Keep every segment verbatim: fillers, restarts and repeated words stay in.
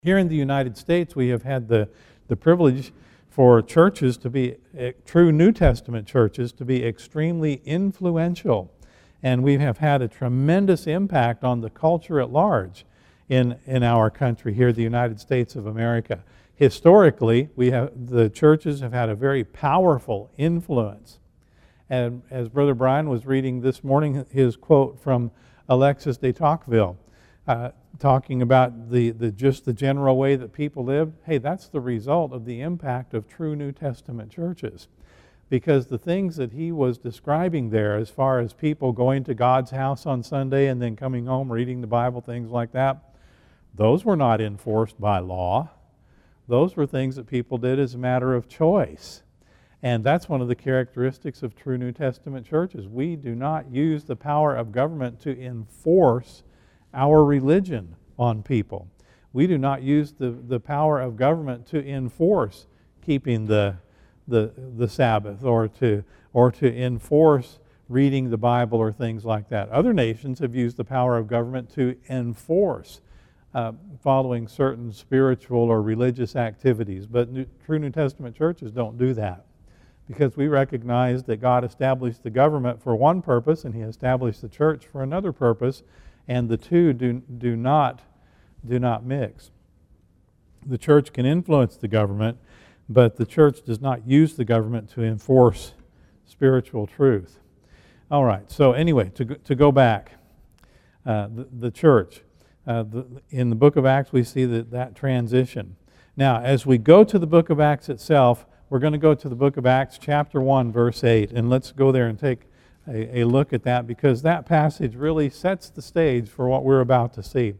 Here in the United States, we have had the, the privilege for churches to be, uh, true New Testament churches, to be extremely influential. And we have had a tremendous impact on the culture at large in, in our country here, the United States of America. Historically, we have, the churches have had a very powerful influence. And as Brother Brian was reading this morning, his quote from Alexis de Tocqueville, uh, talking about the, the just the general way that people lived, hey, that's the result of the impact of true New Testament churches. Because the things that he was describing there, as far as people going to God's house on Sunday and then coming home, reading the Bible, things like that, those were not enforced by law. Those were things that people did as a matter of choice. And that's one of the characteristics of true New Testament churches. We do not use the power of government to enforce our religion on people. We do not use the, the power of government to enforce keeping the, the, the Sabbath or to, or to enforce reading the Bible or things like that. Other nations have used the power of government to enforce uh, following certain spiritual or religious activities. But new, true New Testament churches don't do that, because we recognize that God established the government for one purpose and He established the church for another purpose, and the two do, do not do not mix. The church can influence the government, but the church does not use the government to enforce spiritual truth. All right, so anyway, to go, to go back, uh, the, the church, uh, the, in the book of Acts we see that, that transition. Now, as we go to the book of Acts itself, we're going to go to the book of Acts chapter one, verse eight, and let's go there and take a, a look at that, because that passage really sets the stage for what we're about to see.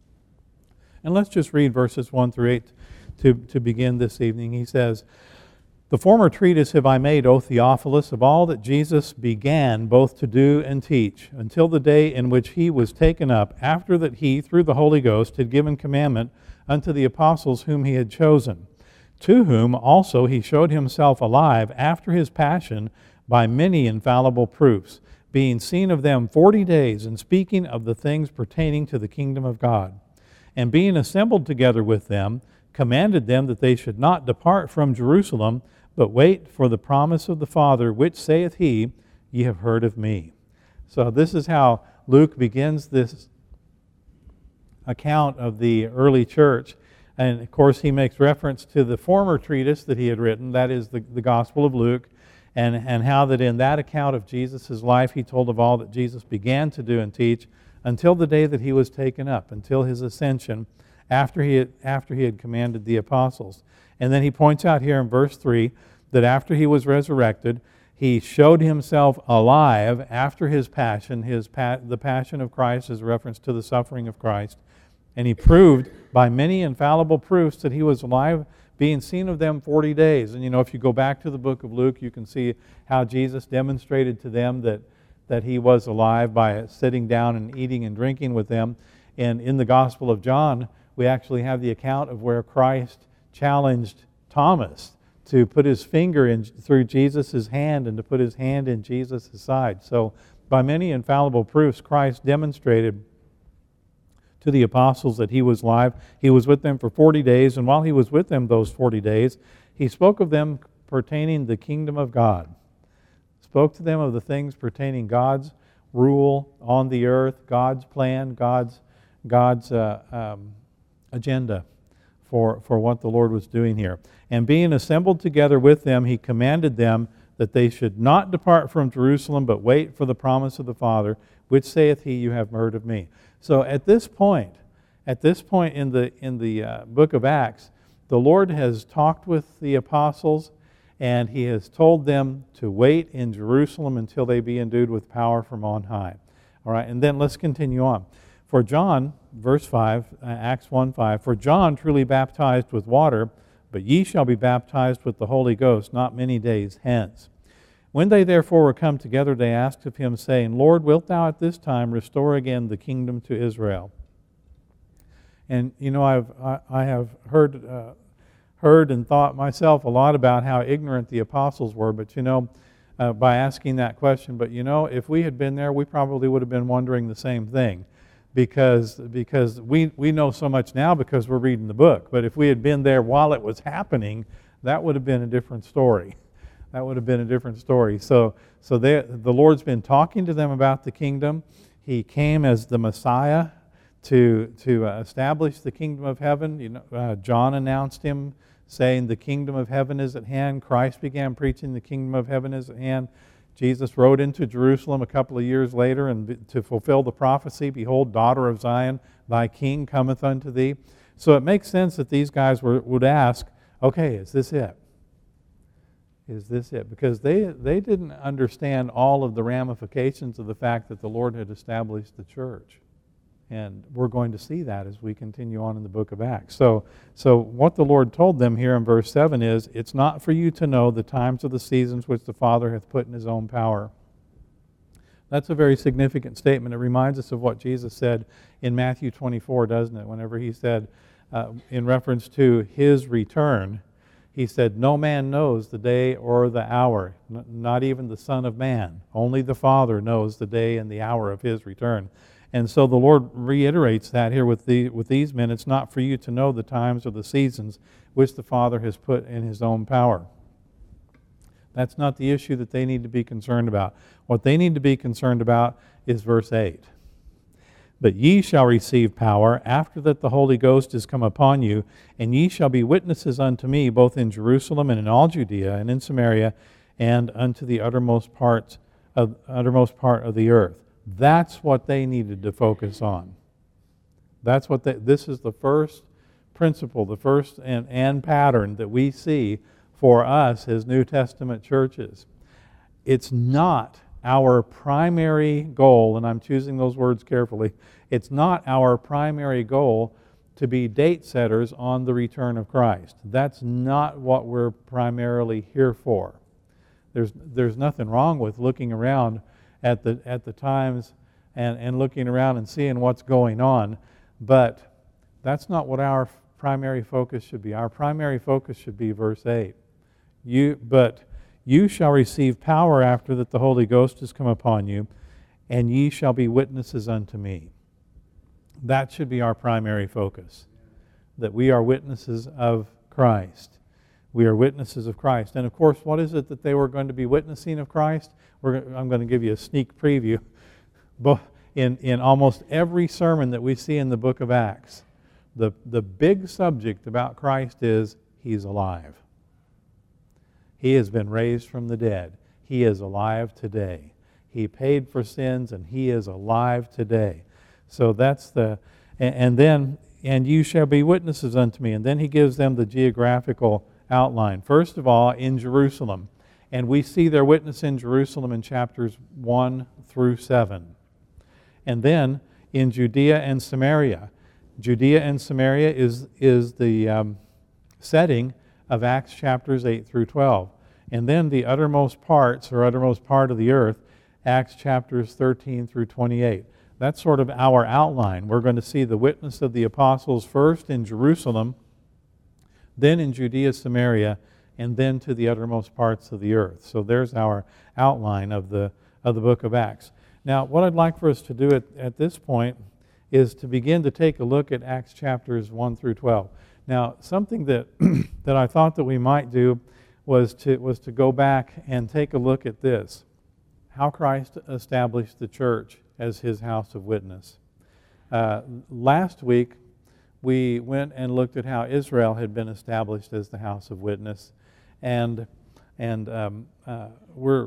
And let's just read verses one through eight to, to begin this evening. He says, "The former treatise have I made, O Theophilus, of all that Jesus began both to do and teach, until the day in which He was taken up, after that He, through the Holy Ghost, had given commandment unto the apostles whom He had chosen, to whom also He showed Himself alive after His passion by many infallible proofs, being seen of them forty days, and speaking of the things pertaining to the kingdom of God. And being assembled together with them, commanded them that they should not depart from Jerusalem, but wait for the promise of the Father, which saith He, Ye have heard of me." So this is how Luke begins this account of the early church. And of course he makes reference to the former treatise that he had written, that is the, the Gospel of Luke, and, and how that in that account of Jesus' life he told of all that Jesus began to do and teach until the day that He was taken up, until His ascension, after he had, after he had commanded the apostles. And then he points out here in verse three that after He was resurrected, He showed Himself alive after His passion. His pa- the passion of Christ is a reference to the suffering of Christ. And He proved by many infallible proofs that He was alive, being seen of them forty days. And you know, if you go back to the book of Luke, you can see how Jesus demonstrated to them that, that He was alive by sitting down and eating and drinking with them. And in the Gospel of John, we actually have the account of where Christ challenged Thomas to put his finger in through Jesus' hand and to put his hand in Jesus' side. So by many infallible proofs, Christ demonstrated to the apostles that He was alive. He was with them for forty days, and while He was with them those forty days, He spoke of them pertaining the kingdom of God. Spoke to them of the things pertaining God's rule on the earth, God's plan, God's, God's uh, um, agenda for, for what the Lord was doing here. And being assembled together with them, He commanded them that they should not depart from Jerusalem, but wait for the promise of the Father, which saith He, You have heard of me. So at this point, at this point in the in the uh, book of Acts, the Lord has talked with the apostles, and He has told them to wait in Jerusalem until they be endued with power from on high. All right, and then let's continue on. For John, verse five, uh, Acts one five, "For John truly baptized with water, but ye shall be baptized with the Holy Ghost not many days hence. When they therefore were come together, they asked of Him, saying, Lord, wilt Thou at this time restore again the kingdom to Israel?" And you know, I've I, I have heard uh, heard and thought myself a lot about how ignorant the apostles were, but you know, uh, by asking that question, but you know, if we had been there, we probably would have been wondering the same thing, because because we, we know so much now because we're reading the book. But if we had been there while it was happening, that would have been a different story. That would have been a different story. So so they, the Lord's been talking to them about the kingdom. He came as the Messiah to to uh, establish the kingdom of heaven. You know, uh, John announced him, saying the kingdom of heaven is at hand. Christ began preaching the kingdom of heaven is at hand. Jesus rode into Jerusalem a couple of years later and to fulfill the prophecy, behold, daughter of Zion, thy king cometh unto thee. So it makes sense that these guys were, would ask, okay, is this it? Is this it? Because they, they didn't understand all of the ramifications of the fact that the Lord had established the church. And we're going to see that as we continue on in the book of Acts. So, so what the Lord told them here in verse seven is, it's not for you to know the times of the seasons which the Father hath put in His own power. That's a very significant statement. It reminds us of what Jesus said in Matthew twenty-four, doesn't it? Whenever He said, uh, in reference to His return, He said, no man knows the day or the hour, n- not even the Son of Man. Only the Father knows the day and the hour of His return. And so the Lord reiterates that here with the with these men. It's not for you to know the times or the seasons which the Father has put in His own power. That's not the issue that they need to be concerned about. What they need to be concerned about is verse eight. But ye shall receive power after that the Holy Ghost is come upon you, and ye shall be witnesses unto me both in Jerusalem and in all Judea and in Samaria and unto the uttermost parts of uttermost part of the earth. That's what they needed to focus on. That's what they, this is the first principle, the first and, and pattern that we see for us as New Testament churches. It's not our primary goal, and I'm choosing those words carefully, it's not our primary goal to be date setters on the return of Christ. That's not what we're primarily here for. There's, there's nothing wrong with looking around at the at the times and, and looking around and seeing what's going on, but that's not what our primary focus should be. Our primary focus should be verse eight. You but you shall receive power after that the Holy Ghost is come upon you, and ye shall be witnesses unto me. That should be our primary focus, that we are witnesses of Christ. We are witnesses of Christ. And of course, what is it that they were going to be witnessing of Christ? We're, I'm going to give you a sneak preview. In, in almost every sermon that we see in the book of Acts, the, the big subject about Christ is He's alive. He has been raised from the dead. He is alive today. He paid for sins and He is alive today. So that's the, and, and then, and you shall be witnesses unto me. And then He gives them the geographical outline. First of all, in Jerusalem. And we see their witness in Jerusalem in chapters one through seven. And then in Judea and Samaria. Judea and Samaria is, is the um, setting of Acts chapters eight through twelve. And then the uttermost parts, or uttermost part of the earth, Acts chapters thirteen through twenty-eight. That's sort of our outline. We're going to see the witness of the apostles first in Jerusalem, then in Judea, Samaria, and then to the uttermost parts of the earth. So there's our outline of the of the book of Acts. Now, what I'd like for us to do at, at this point is to begin to take a look at Acts chapters one through twelve. Now, something that that I thought that we might do was to was to go back and take a look at this. How Christ established the church as His house of witness. Uh, last week, we went and looked at how Israel had been established as the house of witness, and and um, uh, we're.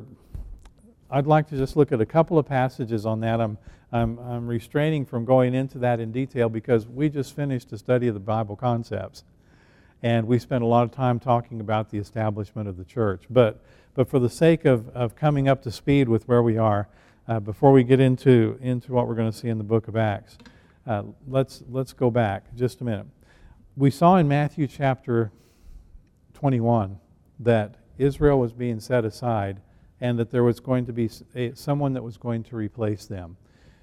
I'd like to just look at a couple of passages on that. I'm I'm I'm restraining from going into that in detail because we just finished a study of the Bible concepts, and we spent a lot of time talking about the establishment of the church. But but for the sake of of coming up to speed with where we are, uh, before we get into into what we're going to see in the book of Acts. Uh, let's let's go back just a minute. We saw in Matthew chapter twenty-one that Israel was being set aside and that there was going to be a, someone that was going to replace them.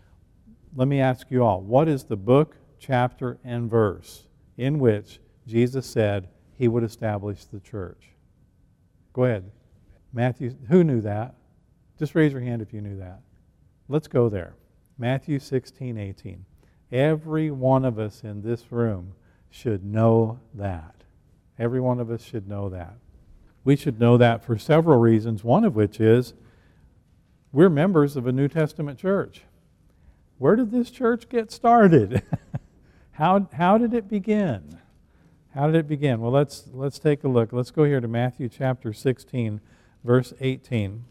Let me ask you all, what is the book, chapter, and verse in which Jesus said He would establish the church? Go ahead. Matthew, who knew that? Just raise your hand if you knew that. Let's go there. Matthew sixteen eighteen. Every one of us in this room should know that. Every one of us should know that. We should know that for several reasons, one of which is we're members of a New Testament church. Where did this church get started? how, how did it begin? How did it begin? Well, let's, let's take a look. Let's go here to Matthew chapter sixteen, verse eighteen.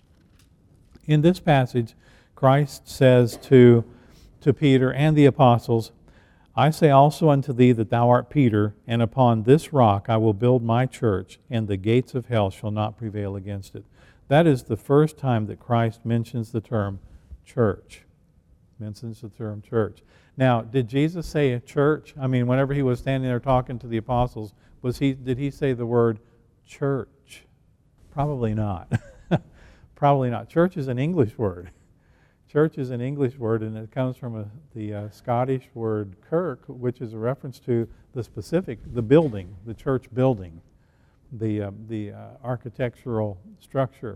In this passage, Christ says to, to Peter and the apostles, I say also unto thee that thou art Peter, and upon this rock I will build my church, and the gates of hell shall not prevail against it. That is the first time that Christ mentions the term church. Mentions the term church. Now, did Jesus say a church? I mean, whenever he was standing there talking to the apostles, was he? Did he say the word church? Probably not. Probably not. Church is an English word. Church is an English word, and it comes from a, the uh, Scottish word kirk, which is a reference to the specific, the building, the church building, the, uh, the uh, architectural structure.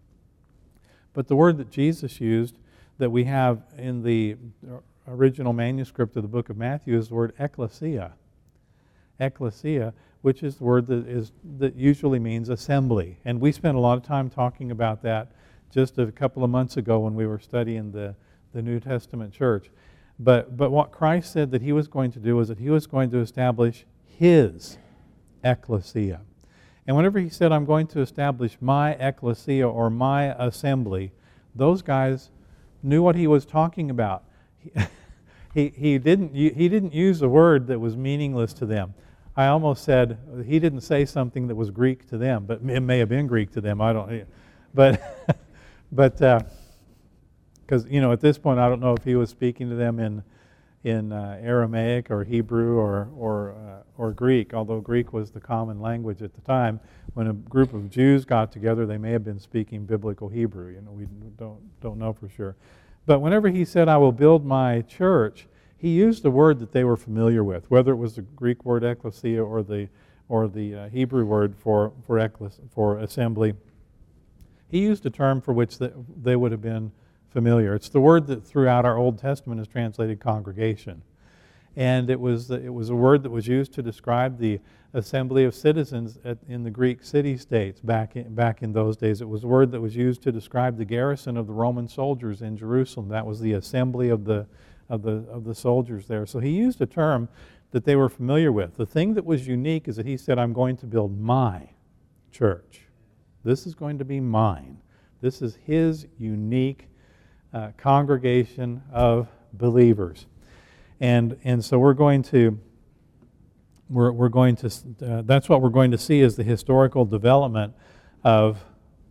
But the word that Jesus used that we have in the original manuscript of the book of Matthew is the word ecclesia. Ecclesia, which is the word that is that usually means assembly. And we spent a lot of time talking about that just a couple of months ago when we were studying the, the New Testament church. But, but what Christ said that he was going to do was that he was going to establish his ecclesia. And whenever he said, I'm going to establish my ecclesia or my assembly, those guys knew what he was talking about. He, he, didn't, he didn't use a word that was meaningless to them. I almost said he didn't say something that was Greek to them, but it may have been Greek to them. I don't. But but because uh, you know at this point I don't know if he was speaking to them in in uh, Aramaic or Hebrew or or uh, or Greek. Although Greek was the common language at the time, when a group of Jews got together, they may have been speaking biblical Hebrew. You know, we don't don't know for sure. But whenever he said, I will build my church, he used a word that they were familiar with, whether it was the Greek word ecclesia or the or the uh, Hebrew word for for, eccles, for assembly. He used a term for which the, they would have been familiar. It's the word that throughout our Old Testament is translated congregation. And it was, it was a word that was used to describe the assembly of citizens at, in the Greek city-states back in, back in those days. It was a word that was used to describe the garrison of the Roman soldiers in Jerusalem. That was the assembly of the, of the, of the soldiers there. So he used a term that they were familiar with. The thing that was unique is that he said, I'm going to build my church. This is going to be mine. This is his unique uh, congregation of believers. And and so we're going to we're we're going to uh, that's what we're going to see is the historical development of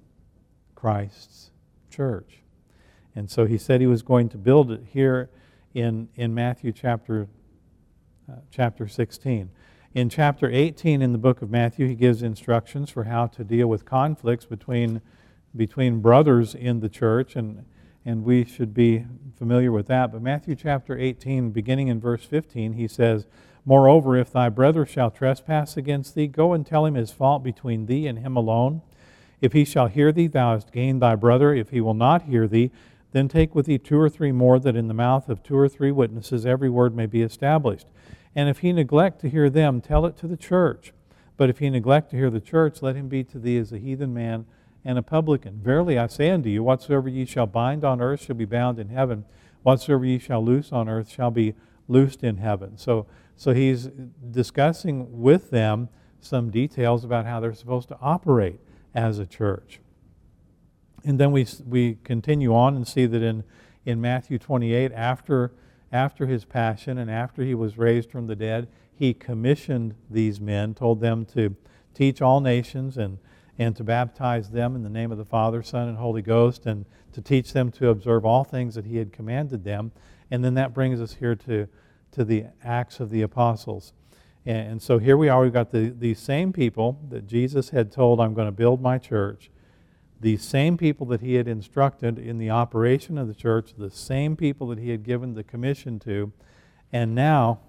Christ's church. And so he said he was going to build it here in in Matthew chapter uh, chapter sixteen. In chapter eighteen in the book of Matthew, he gives instructions for how to deal with conflicts between between brothers in the church, and and we should be familiar with that. But Matthew chapter eighteen, beginning in verse fifteen, he says, Moreover, if thy brother shall trespass against thee, go and tell him his fault between thee and him alone. If he shall hear thee, thou hast gained thy brother. If he will not hear thee, then take with thee two or three more, that in the mouth of two or three witnesses every word may be established. And if he neglect to hear them, tell it to the church. But if he neglect to hear the church, let him be to thee as a heathen man and a publican. Verily I say unto you, whatsoever ye shall bind on earth shall be bound in heaven. Whatsoever ye shall loose on earth shall be loosed in heaven. So, so he's discussing with them some details about how they're supposed to operate as a church. And then we we continue on and see that in, in Matthew twenty-eight, after after his passion and after he was raised from the dead, he commissioned these men, told them to teach all nations and, and to baptize them in the name of the Father, Son, and Holy Ghost, and to teach them to observe all things that he had commanded them. And then that brings us here to, to the Acts of the Apostles. And, and so here we are, we've got the, these same people that Jesus had told, I'm going to build my church. These same people that he had instructed in the operation of the church, the same people that he had given the commission to, and now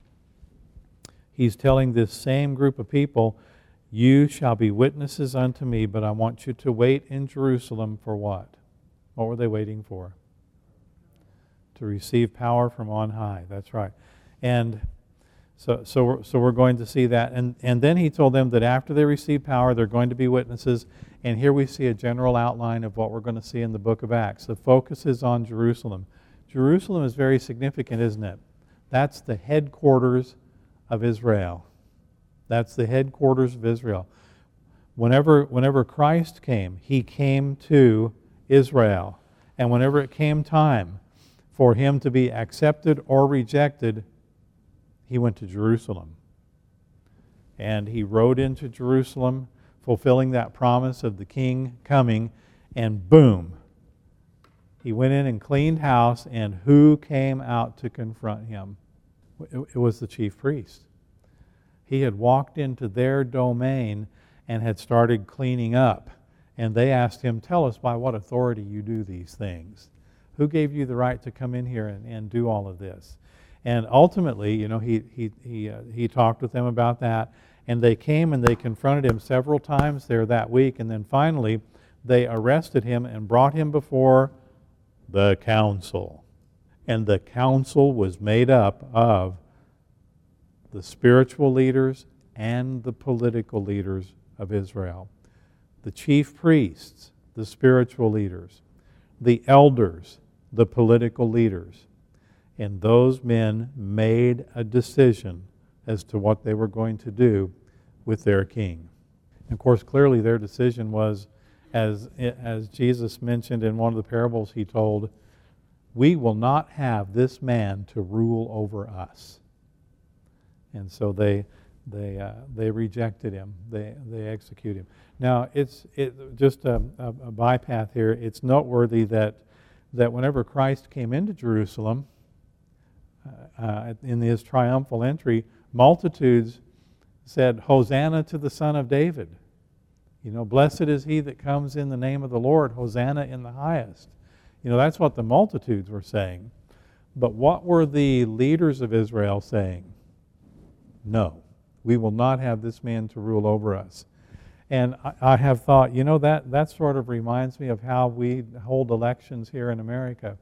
he's telling this same group of people, you shall be witnesses unto me, but I want you to wait in Jerusalem for what? What were they waiting for? to receive power from on high. That's right. And so so we're, so we're going to see that. And, and then he told them that after they receive power, they're going to be witnesses. And here we see a general outline of what we're going to see in the book of Acts. The focus is on Jerusalem. Jerusalem is very significant, isn't it? That's the headquarters of Israel. That's the headquarters of Israel. Whenever, whenever Christ came, he came to Israel. And whenever it came time for him to be accepted or rejected, he went to Jerusalem. And he rode into Jerusalem, fulfilling that promise of the king coming, and boom, he went in and cleaned house, and who came out to confront him? It was the chief priest. He had walked into their domain and had started cleaning up. And they asked him, tell us by what authority you do these things. Who gave you the right to come in here and, and do all of this? And ultimately, you know, he, he, he, uh, he talked with them about that. And they came and they confronted him several times there that week. And then finally, they arrested him and brought him before the council. And the council was made up of the spiritual leaders and the political leaders of Israel. The chief priests, the spiritual leaders, the elders, the political leaders. And those men made a decision as to what they were going to do with their king. And of course, clearly their decision was, as, as Jesus mentioned in one of the parables he told, we will not have this man to rule over us. And so they they uh, they rejected him. They they executed him. Now it's it just a, a, a bypath here. It's noteworthy that that whenever Christ came into Jerusalem uh, uh, in his triumphal entry, multitudes said, "Hosanna to the Son of David." You know, blessed is he that comes in the name of the Lord. Hosanna in the highest. You know, that's what the multitudes were saying. But what were the leaders of Israel saying? No, we will not have this man to rule over us. And I, I have thought, you know, that, that sort of reminds me of how we hold elections here in America.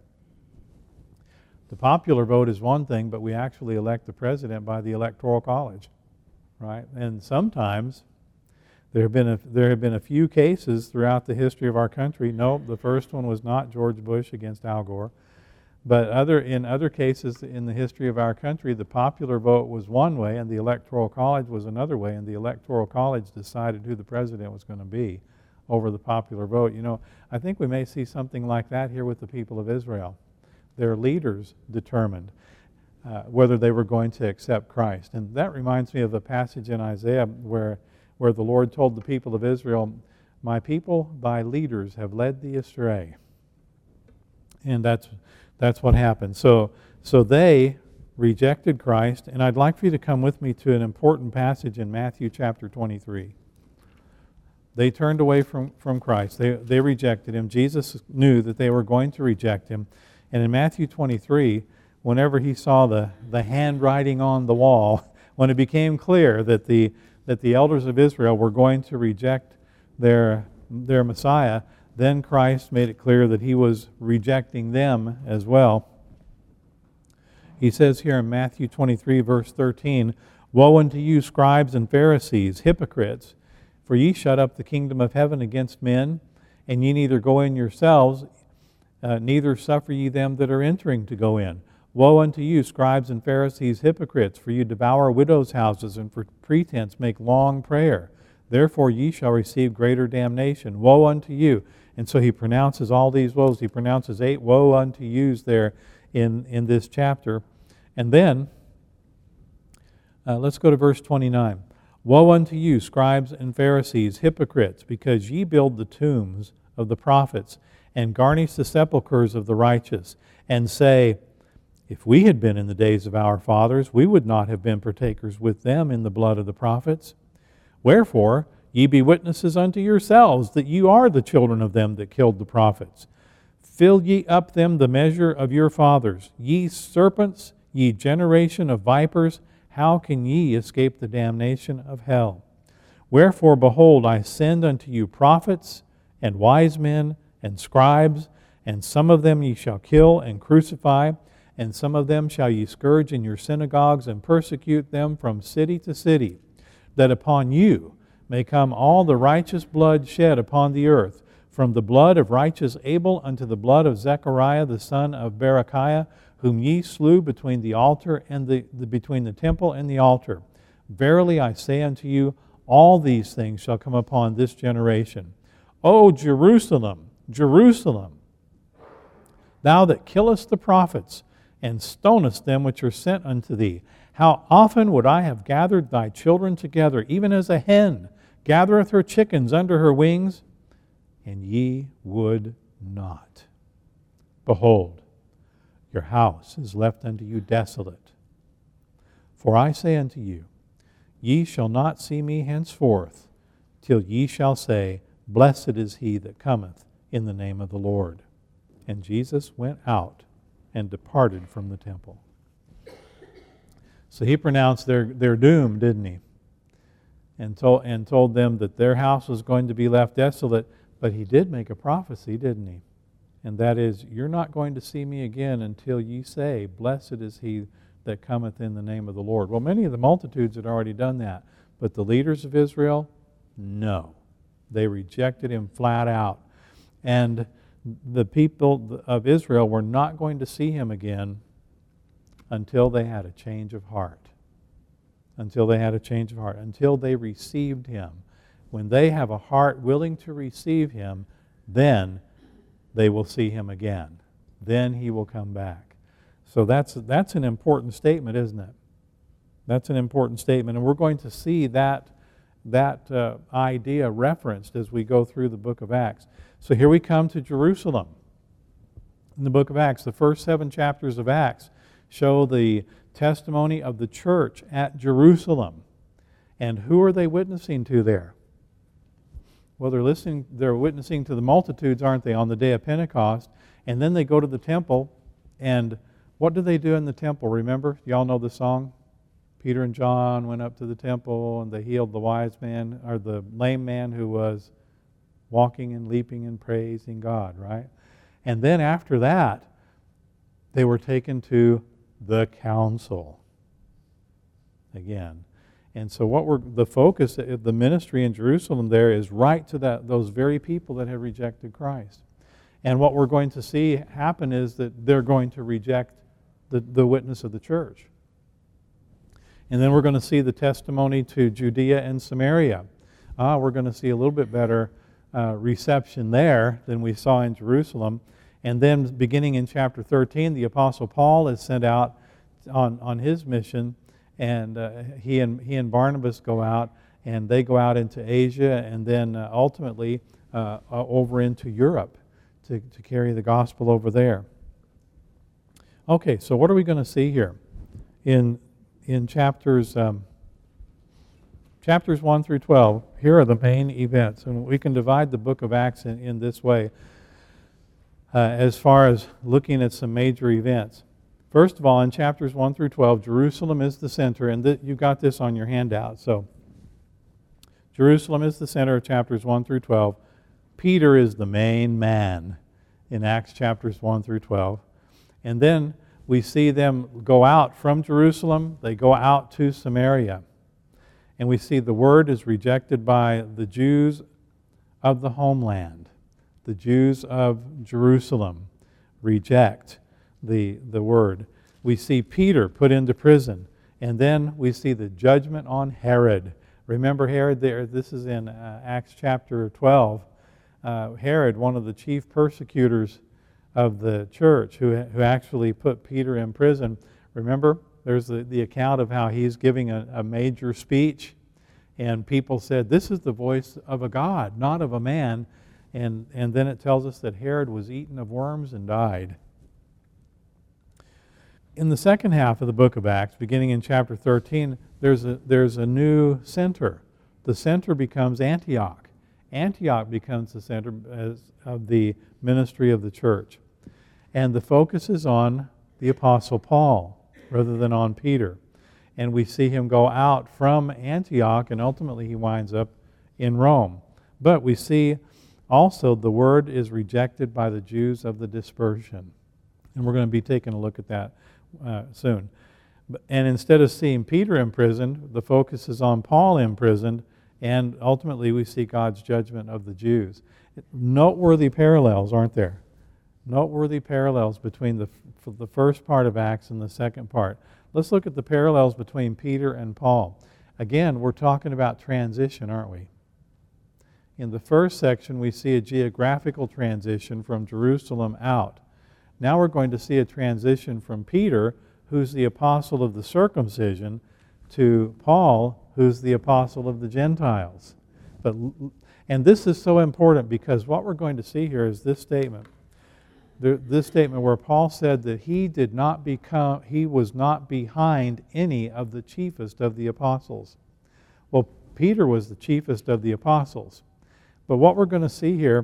The popular vote is one thing, but we actually elect the president by the Electoral College, right? And sometimes there have been a, there have been a few cases throughout the history of our country. No, the first one was not George Bush against Al Gore. But other in other cases in the history of our country, the popular vote was one way and the Electoral College was another way, and the Electoral College decided who the president was going to be over the popular vote. You know, I think we may see something like that here with the people of Israel. Their leaders determined uh, whether they were going to accept Christ. And that reminds me of a passage in Isaiah where, where the Lord told the people of Israel, "My people, thy leaders have led thee astray." And that's That's what happened. So, so they rejected Christ, and I'd like for you to come with me to an important passage in Matthew chapter twenty-three. They turned away from, from Christ. They, they rejected him. Jesus knew that they were going to reject him. And in Matthew twenty-three, whenever he saw the, the handwriting on the wall, when it became clear that the, that the elders of Israel were going to reject their, their Messiah, then Christ made it clear that he was rejecting them as well. He says here in Matthew twenty-three, verse thirteen, "Woe unto you, scribes and Pharisees, hypocrites, for ye shut up the kingdom of heaven against men, and ye neither go in yourselves, uh, neither suffer ye them that are entering to go in. Woe unto you, scribes and Pharisees, hypocrites, for you devour widows' houses, and for pretense make long prayer. Therefore ye shall receive greater damnation. Woe unto you." And so he pronounces all these woes. He pronounces eight woe unto yous there in, in this chapter. And then, uh, let's go to verse twenty-nine. "Woe unto you, scribes and Pharisees, hypocrites, because ye build the tombs of the prophets, and garnish the sepulchres of the righteous, and say, If we had been in the days of our fathers, we would not have been partakers with them in the blood of the prophets. Wherefore, ye be witnesses unto yourselves that you are the children of them that killed the prophets. Fill ye up them the measure of your fathers. Ye serpents, ye generation of vipers, how can ye escape the damnation of hell? Wherefore, behold, I send unto you prophets and wise men and scribes, and some of them ye shall kill and crucify, And some of them shall ye scourge in your synagogues, and persecute them from city to city, that upon you may come all the righteous blood shed upon the earth, from the blood of righteous Abel unto the blood of Zechariah the son of Berechiah, whom ye slew between the altar and the, the between the temple and the altar. Verily I say unto you, all these things shall come upon this generation. O Jerusalem, Jerusalem, thou that killest the prophets, and stonest them which are sent unto thee, how often would I have gathered thy children together, even as a hen gathereth her chickens under her wings, and ye would not. Behold, your house is left unto you desolate. For I say unto you, ye shall not see me henceforth, till ye shall say, Blessed is he that cometh in the name of the Lord. And Jesus went out and departed from the temple. So he pronounced their, their doom, didn't he? And told, and told them that their house was going to be left desolate. But he did make a prophecy, didn't he? And that is, you're not going to see me again until ye say, Blessed is he that cometh in the name of the Lord. Well, many of the multitudes had already done that. But the leaders of Israel, no. They rejected him flat out. And the people of Israel were not going to see him again until they had a change of heart. Until they had a change of heart. Until they received him. When they have a heart willing to receive him, then they will see him again. Then he will come back. So that's that's an important statement, isn't it? That's an important statement. And we're going to see that, that uh, idea referenced as we go through the book of Acts. So here we come to Jerusalem. In the book of Acts, the first seven chapters of Acts show the testimony of the church at Jerusalem. And who are they witnessing to there? Well, they're listening, they're witnessing to the multitudes, aren't they, on the day of Pentecost? And then they go to the temple, and what do they do in the temple? Remember? Y'all know the song? Peter and John went up to the temple, and they healed the wise man, or the lame man who was walking and leaping and praising God, right? And then after that, they were taken to the council again. And so what we're, the focus of the ministry in Jerusalem there is right to that those very people that have rejected Christ. And what we're going to see happen is that they're going to reject the, the witness of the church. And then we're going to see the testimony to Judea and Samaria. Ah, we're going to see a little bit better uh, reception there than we saw in Jerusalem. And then beginning in chapter thirteen, the Apostle Paul is sent out on, on his mission. And uh, he and he and Barnabas go out, and they go out into Asia, and then uh, ultimately uh, uh, over into Europe to, to carry the gospel over there. Okay, so what are we going to see here in in chapters um, chapters one through twelve? Here are the main events, and we can divide the book of Acts in, in this way uh, as far as looking at some major events. First of all, in chapters one through twelve, Jerusalem is the center, and th- you got this on your handout. So, Jerusalem is the center of chapters one through twelve. Peter is the main man in Acts chapters one through twelve. And then we see them go out from Jerusalem. They go out to Samaria. And we see the word is rejected by the Jews of the homeland. The Jews of Jerusalem reject the, the word. We see Peter put into prison. And then we see the judgment on Herod. Remember Herod there? This is in uh, Acts chapter twelve. Uh, Herod, one of the chief persecutors of the church, who, who actually put Peter in prison. Remember, there's the, the account of how he's giving a, a major speech, and people said, this is the voice of a God, not of a man. And, and then it tells us that Herod was eaten of worms and died. In the second half of the book of Acts, beginning in chapter thirteen, there's a, there's a new center. The center becomes Antioch. Antioch becomes the center as, of the ministry of the church. And the focus is on the Apostle Paul rather than on Peter. And we see him go out from Antioch, and ultimately he winds up in Rome. But we see also the word is rejected by the Jews of the dispersion. And we're going to be taking a look at that uh, soon. And instead of seeing Peter imprisoned, the focus is on Paul imprisoned, and ultimately we see God's judgment of the Jews. Noteworthy parallels, aren't there? Noteworthy parallels between the, the first part of Acts and the second part. Let's look at the parallels between Peter and Paul. Again, we're talking about transition, aren't we? In the first section, we see a geographical transition from Jerusalem out. Now we're going to see a transition from Peter, who's the apostle of the circumcision, to Paul, who's the apostle of the Gentiles. But, and this is so important because what we're going to see here is this statement. This statement where Paul said that he did not become, he was not behind any of the chiefest of the apostles. Well, Peter was the chiefest of the apostles. But what we're going to see here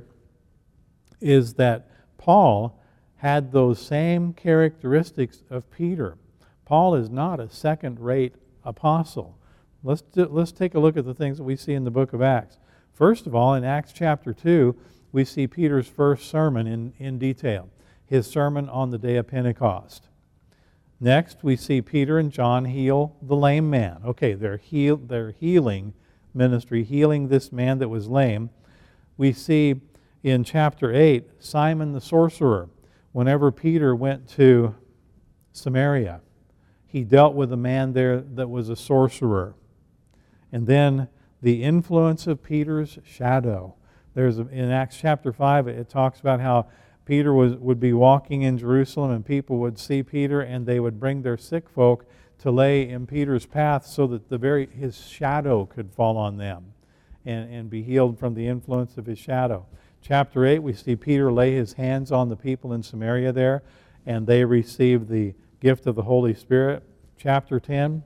is that Paul had those same characteristics of Peter. Paul is not a second-rate apostle. Let's, do, let's take a look at the things that we see in the book of Acts. First of all, in Acts chapter two, we see Peter's first sermon in, in detail, his sermon on the day of Pentecost. Next, we see Peter and John heal the lame man. Okay, they're, heal, they're healing ministry, healing this man that was lame. We see in chapter eight, Simon the sorcerer. Whenever Peter went to Samaria, he dealt with a man there that was a sorcerer. And then the influence of Peter's shadow. There's a, in Acts chapter five, it talks about how Peter was, would be walking in Jerusalem and people would see Peter and they would bring their sick folk to lay in Peter's path so that the very his shadow could fall on them and, and be healed from the influence of his shadow. Chapter eight, we see Peter lay his hands on the people in Samaria there, and they receive the gift of the Holy Spirit. Chapter ten,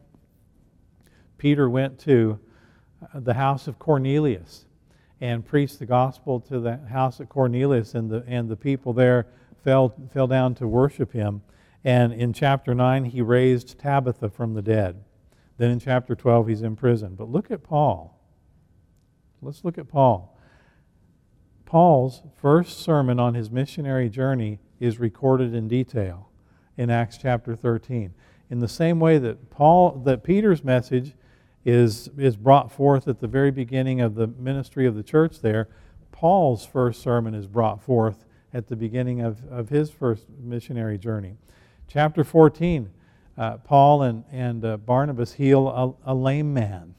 Peter went to the house of Cornelius and preached the gospel to the house of Cornelius, and the and the people there fell fell down to worship him. And in chapter nine, he raised Tabitha from the dead. Then in chapter twelve, he's in prison. But look at Paul. Let's look at Paul. Paul's first sermon on his missionary journey is recorded in detail in Acts chapter thirteen. In the same way that Paul, that Peter's message is, is brought forth at the very beginning of the ministry of the church there, Paul's first sermon is brought forth at the beginning of, of his first missionary journey. Chapter fourteen, uh, Paul and, and uh, Barnabas heal a, a lame man.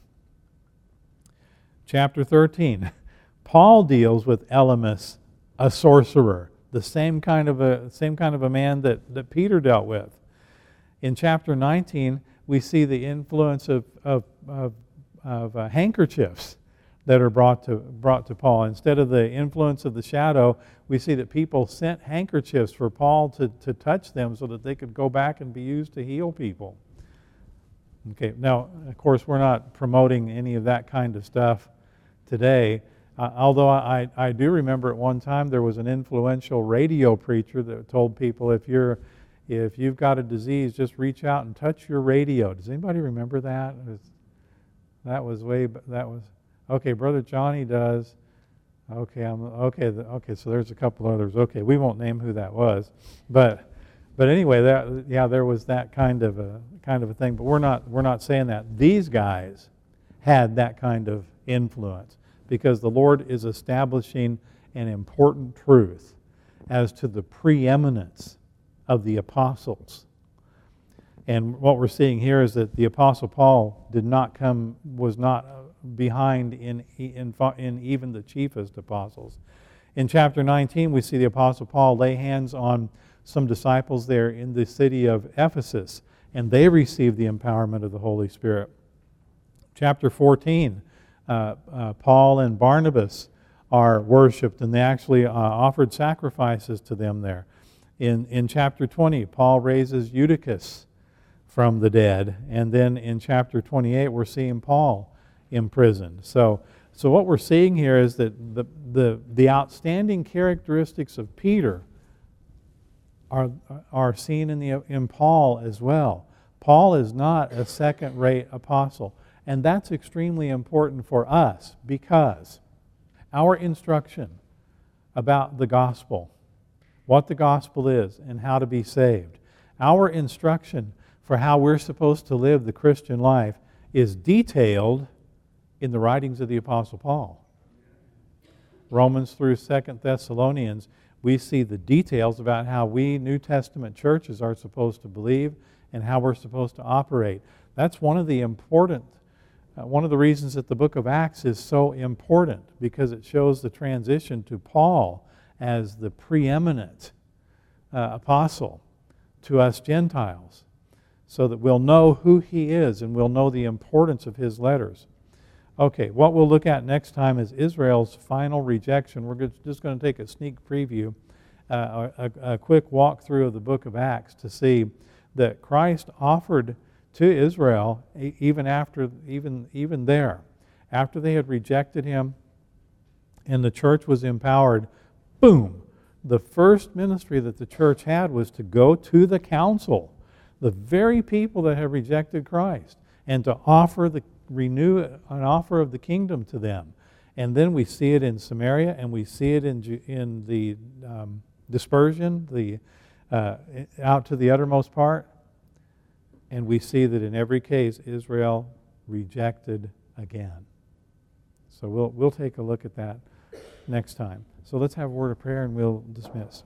Chapter thirteen, Paul deals with Elymas, a sorcerer, the same kind of a same kind of a man that, that Peter dealt with. In chapter nineteen, we see the influence of of, of, of uh, handkerchiefs that are brought to brought to Paul. Instead of the influence of the shadow, we see that people sent handkerchiefs for Paul to, to touch them so that they could go back and be used to heal people. Okay, now, of course, we're not promoting any of that kind of stuff today. Uh, although I, I do remember at one time there was an influential radio preacher that told people if you're if you've got a disease, just reach out and touch your radio. Does anybody remember that? It was, that was way that was okay. Brother Johnny does. Okay, I'm okay. The, okay, so there's a couple others. Okay, we won't name who that was, but but anyway, that yeah, there was that kind of a kind of a thing. But we're not we're not saying that these guys had that kind of influence, because the Lord is establishing an important truth as to the preeminence of the apostles. And what we're seeing here is that the Apostle Paul did not come, was not behind in, in, in even the chiefest apostles. In chapter nineteen, we see the Apostle Paul lay hands on some disciples there in the city of Ephesus, and they received the empowerment of the Holy Spirit. Chapter fourteen, Uh, uh, Paul and Barnabas are worshipped, and they actually uh, offered sacrifices to them there. In, in chapter twenty, Paul raises Eutychus from the dead, and then in chapter twenty-eight, we're seeing Paul imprisoned. So, so what we're seeing here is that the, the, the outstanding characteristics of Peter are, are seen in, the, in Paul as well. Paul is not a second-rate apostle. And that's extremely important for us, because our instruction about the gospel what the gospel is and how to be saved. Our instruction for how we're supposed to live the Christian life is detailed in the writings of the Apostle Paul. Romans through Second Thessalonians, we see the details about how we New Testament churches are supposed to believe and how we're supposed to operate. That's one of the important, uh, one of the reasons that the book of Acts is so important, because it shows the transition to Paul as the preeminent uh, apostle to us Gentiles, so that we'll know who he is and we'll know the importance of his letters. Okay, what we'll look at next time is Israel's final rejection. We're just going to take a sneak preview, uh, a, a quick walkthrough of the book of Acts to see that Christ offered to Israel, even after, even, even there, after they had rejected him and the church was empowered, boom, the first ministry that the church had was to go to the council, the very people that have rejected Christ, and to offer the renew an offer of the kingdom to them. And then we see it in Samaria, and we see it in in the um, dispersion, the uh, out to the uttermost part, and we see that in every case Israel rejected again. So we'll we'll take a look at that next time. So let's have a word of prayer and we'll dismiss.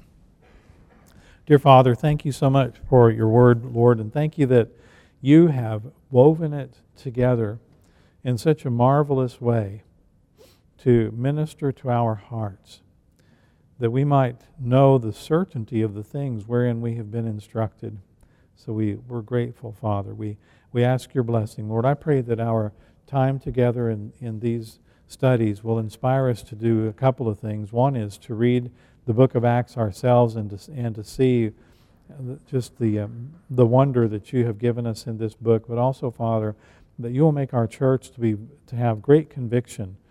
Dear Father, thank you so much for your word, Lord, and thank you that you have woven it together in such a marvelous way to minister to our hearts, that we might know the certainty of the things wherein we have been instructed. So we, we're grateful, Father. We, we ask your blessing. Lord, I pray that our time together in, in these studies will inspire us to do a couple of things. One is to read the book of Acts ourselves and to, and to see just the um, the wonder that you have given us in this book, but also, Father, that you will make our church to be to have great conviction